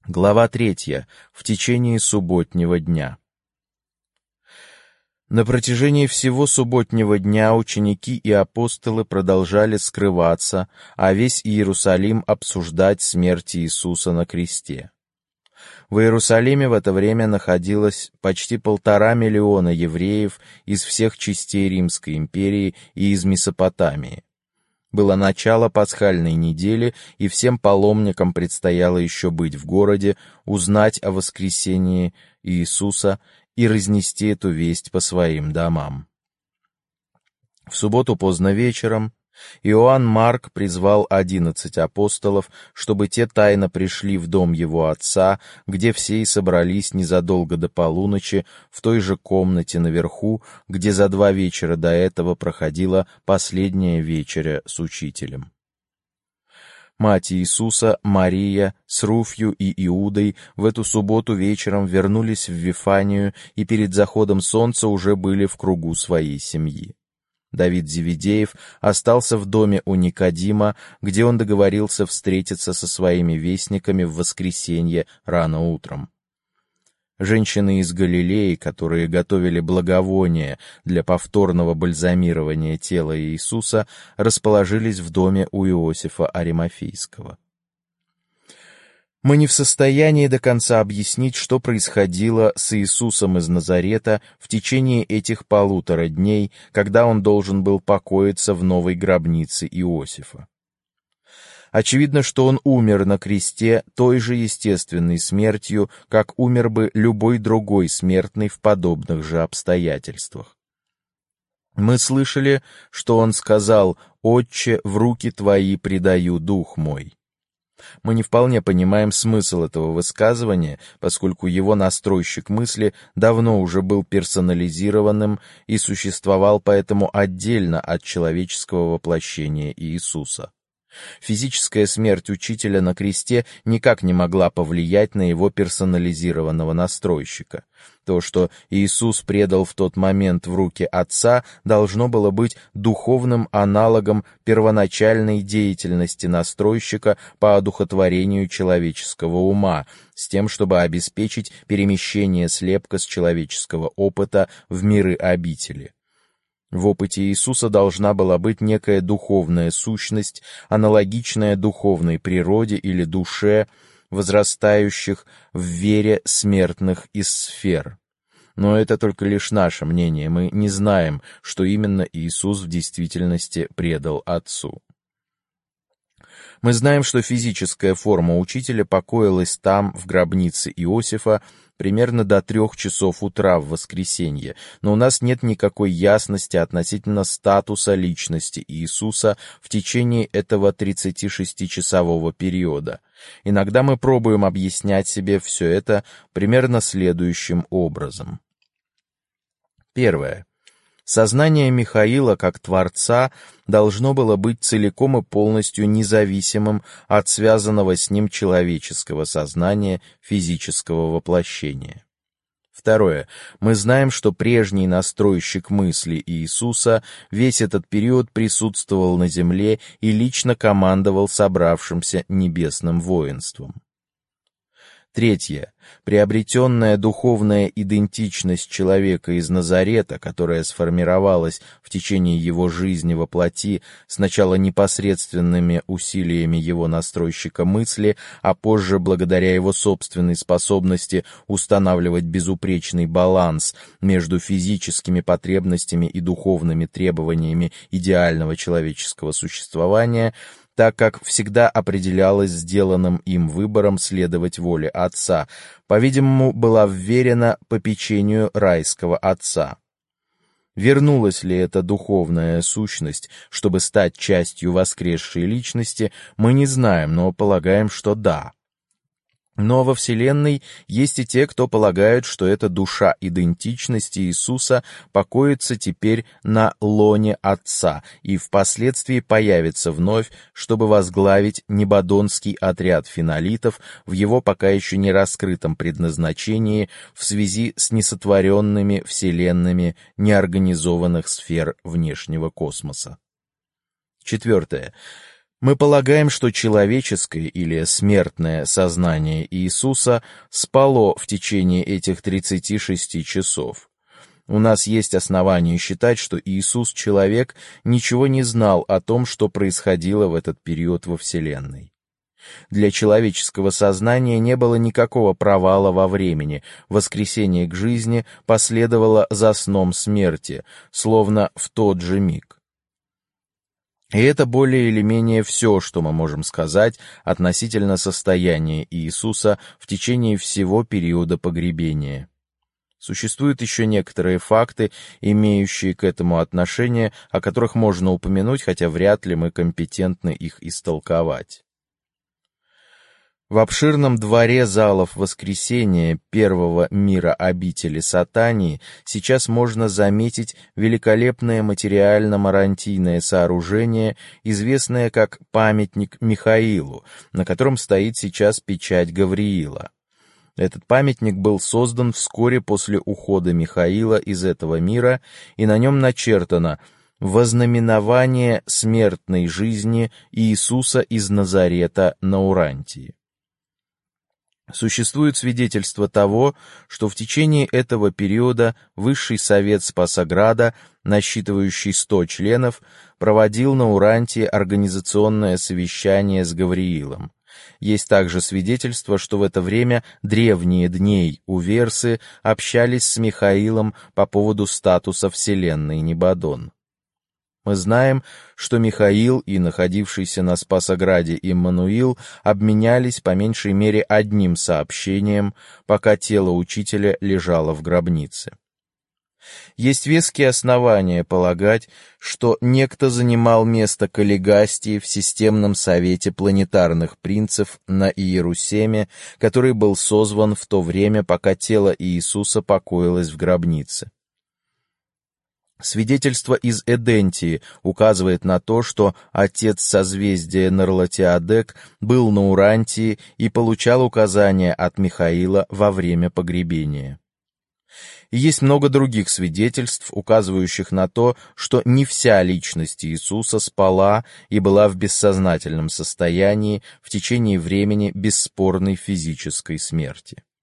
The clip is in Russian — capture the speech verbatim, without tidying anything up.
Глава третья. В течение субботнего дня. На протяжении всего субботнего дня ученики и апостолы продолжали скрываться, а весь Иерусалим обсуждать смерть Иисуса на кресте. В Иерусалиме в это время находилось почти полтора миллиона евреев из всех частей Римской империи и из Месопотамии. Было начало пасхальной недели, и всем паломникам предстояло еще быть в городе, узнать о воскресении Иисуса и разнести эту весть по своим домам. В субботу поздно вечером Иоанн Марк призвал одиннадцать апостолов, чтобы те тайно пришли в дом его отца, где все и собрались незадолго до полуночи, в той же комнате наверху, где за два вечера до этого проходила последняя вечеря с учителем. Мать Иисуса, Мария, с Руфью и Иудой в эту субботу вечером вернулись в Вифанию и перед заходом солнца уже были в кругу своей семьи. Давид Зеведеев остался в доме у Никодима, где он договорился встретиться со своими вестниками в воскресенье рано утром. Женщины из Галилеи, которые готовили благовония для повторного бальзамирования тела Иисуса, расположились в доме у Иосифа Аримафейского. Мы не в состоянии до конца объяснить, что происходило с Иисусом из Назарета в течение этих полутора дней, когда он должен был покоиться в новой гробнице Иосифа. Очевидно, что он умер на кресте той же естественной смертью, как умер бы любой другой смертный в подобных же обстоятельствах. Мы слышали, что он сказал: «Отче, в руки твои предаю дух мой». Мы не вполне понимаем смысл этого высказывания, поскольку его настройщик мысли давно уже был персонализированным и существовал поэтому отдельно от человеческого воплощения Иисуса. Физическая смерть учителя на кресте никак не могла повлиять на его персонализированного настройщика. То, что Иисус предал в тот момент в руки Отца, должно было быть духовным аналогом первоначальной деятельности настройщика по одухотворению человеческого ума, с тем, чтобы обеспечить перемещение слепка с человеческого опыта в миры обители. В опыте Иисуса должна была быть некая духовная сущность, аналогичная духовной природе или душе, возрастающих в вере смертных из сфер. Но это только лишь наше мнение, мы не знаем, что именно Иисус в действительности предал Отцу. Мы знаем, что физическая форма учителя покоилась там, в гробнице Иосифа, примерно до трех часов утра в воскресенье, но у нас нет никакой ясности относительно статуса личности Иисуса в течение этого тридцатишестичасового периода. Иногда мы пробуем объяснять себе все это примерно следующим образом. Первое. Сознание Михаила как Творца должно было быть целиком и полностью независимым от связанного с ним человеческого сознания физического воплощения. Второе. Мы знаем, что прежний настройщик мысли Иисуса весь этот период присутствовал на земле и лично командовал собравшимся небесным воинством. Третье. Приобретенная духовная идентичность человека из Назарета, которая сформировалась в течение его жизни во плоти сначала непосредственными усилиями его настройщика мысли, а позже благодаря его собственной способности устанавливать безупречный баланс между физическими потребностями и духовными требованиями идеального человеческого существования, так как всегда определялось сделанным им выбором следовать воле Отца, по-видимому, была вверена попечению райского Отца. Вернулась ли эта духовная сущность, чтобы стать частью воскресшей личности, мы не знаем, но полагаем, что да. Но во Вселенной есть и те, кто полагают, что эта душа идентичности Иисуса покоится теперь на лоне Отца и впоследствии появится вновь, чтобы возглавить небодонский отряд финолитов в его пока еще не раскрытом предназначении в связи с несотворенными вселенными неорганизованных сфер внешнего космоса. Четвертое. Мы полагаем, что человеческое или смертное сознание Иисуса спало в течение этих тридцати шести часов. У нас есть основания считать, что Иисус, человек, ничего не знал о том, что происходило в этот период во Вселенной. Для человеческого сознания не было никакого провала во времени, воскресение к жизни последовало за сном смерти, словно в тот же миг. И это более или менее все, что мы можем сказать относительно состояния Иисуса в течение всего периода погребения. Существуют еще некоторые факты, имеющие к этому отношение, о которых можно упомянуть, хотя вряд ли мы компетентны их истолковать. В обширном дворе залов воскресения первого мира обители Сатании сейчас можно заметить великолепное материально-марантийное сооружение, известное как памятник Михаилу, на котором стоит сейчас печать Гавриила. Этот памятник был создан вскоре после ухода Михаила из этого мира, и на нем начертано «Вознаменование смертной жизни Иисуса из Назарета на Урантии». Существует свидетельство того, что в течение этого периода Высший Совет Спасограда, насчитывающий сто членов, проводил на Урантии организационное совещание с Гавриилом. Есть также свидетельство, что в это время древние дней уверсы общались с Михаилом по поводу статуса Вселенной Небадон. Мы знаем, что Михаил и находившийся на Спасограде Иммануил обменялись по меньшей мере одним сообщением, пока тело учителя лежало в гробнице. Есть веские основания полагать, что некто занимал место Каллигастии в системном совете планетарных принцев на Иерусалиме, который был созван в то время, пока тело Иисуса покоилось в гробнице. Свидетельство из Эдентии указывает на то, что отец созвездия Нарлатиадек был на Урантии и получал указания от Михаила во время погребения. И есть много других свидетельств, указывающих на то, что не вся личность Иисуса спала и была в бессознательном состоянии в течение времени бесспорной физической смерти.